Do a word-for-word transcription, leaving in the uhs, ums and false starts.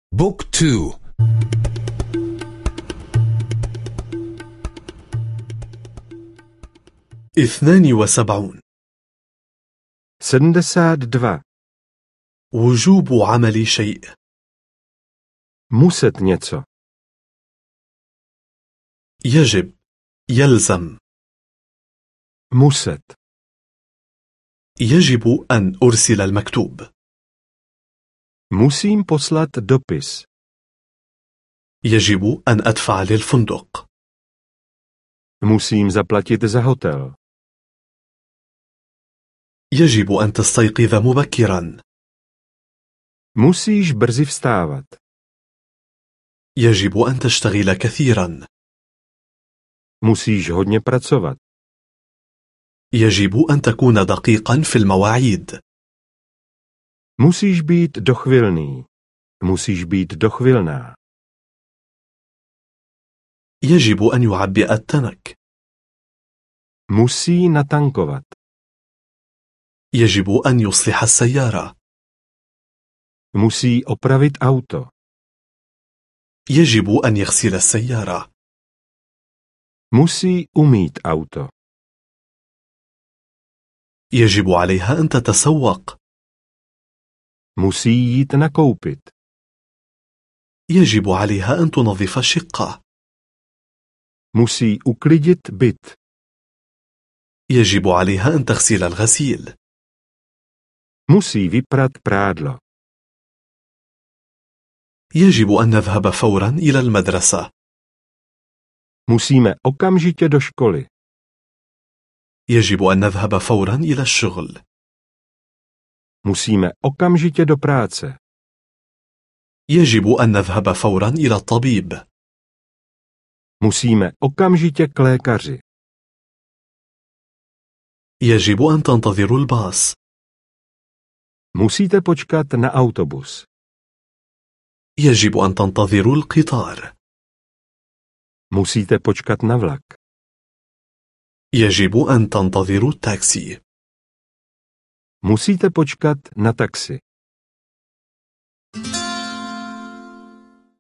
بوك تو. اثنان وسبعون. sedmdesát dva. وجوب عمل شيء. Muset něco. يجب، يلزم. Muset. يجب أن أرسل المكتوب. Musím poslat dopis. يجب أن أدفع للفندق. Musím zaplatit za hotel. يجب أن تستيقظ مبكرا. Musíš brzy vstávat. يجب أن تشتغل كثيرا. Musíš hodně pracovat. يجب أن تكون دقيقا في المواعيد. Musíš být dochvilný. Musíš být dochvilná. يجب أن يعبئ التنك. Musí natankovat. يجب أن يصلح السيارة. Musí opravit auto. يجب أن يغسل السيارة. Musí umýt auto. يجب عليها أن تتسوق. Musí jít nakoupit. يجب عليها أن تنظف الشقة. Musí uklidit byt. يجب عليها أن تغسل الغسيل. Musí vyprat prádlo. يجب أن نذهب فورا إلى المدرسة. Musíme okamžitě do školy. يجب أن نذهب فورا إلى الشغل. Musíme okamžitě do práce. يجب أن نذهب فورا إلى الطبيب. Musíme okamžitě k lékaři. يجب أن تنتظروا الباص. Musíte počkat na autobus. يجب أن تنتظروا القطار. Musíte počkat na vlak. يجب أن تنتظروا التاكسي. Musíte počkat na taxi.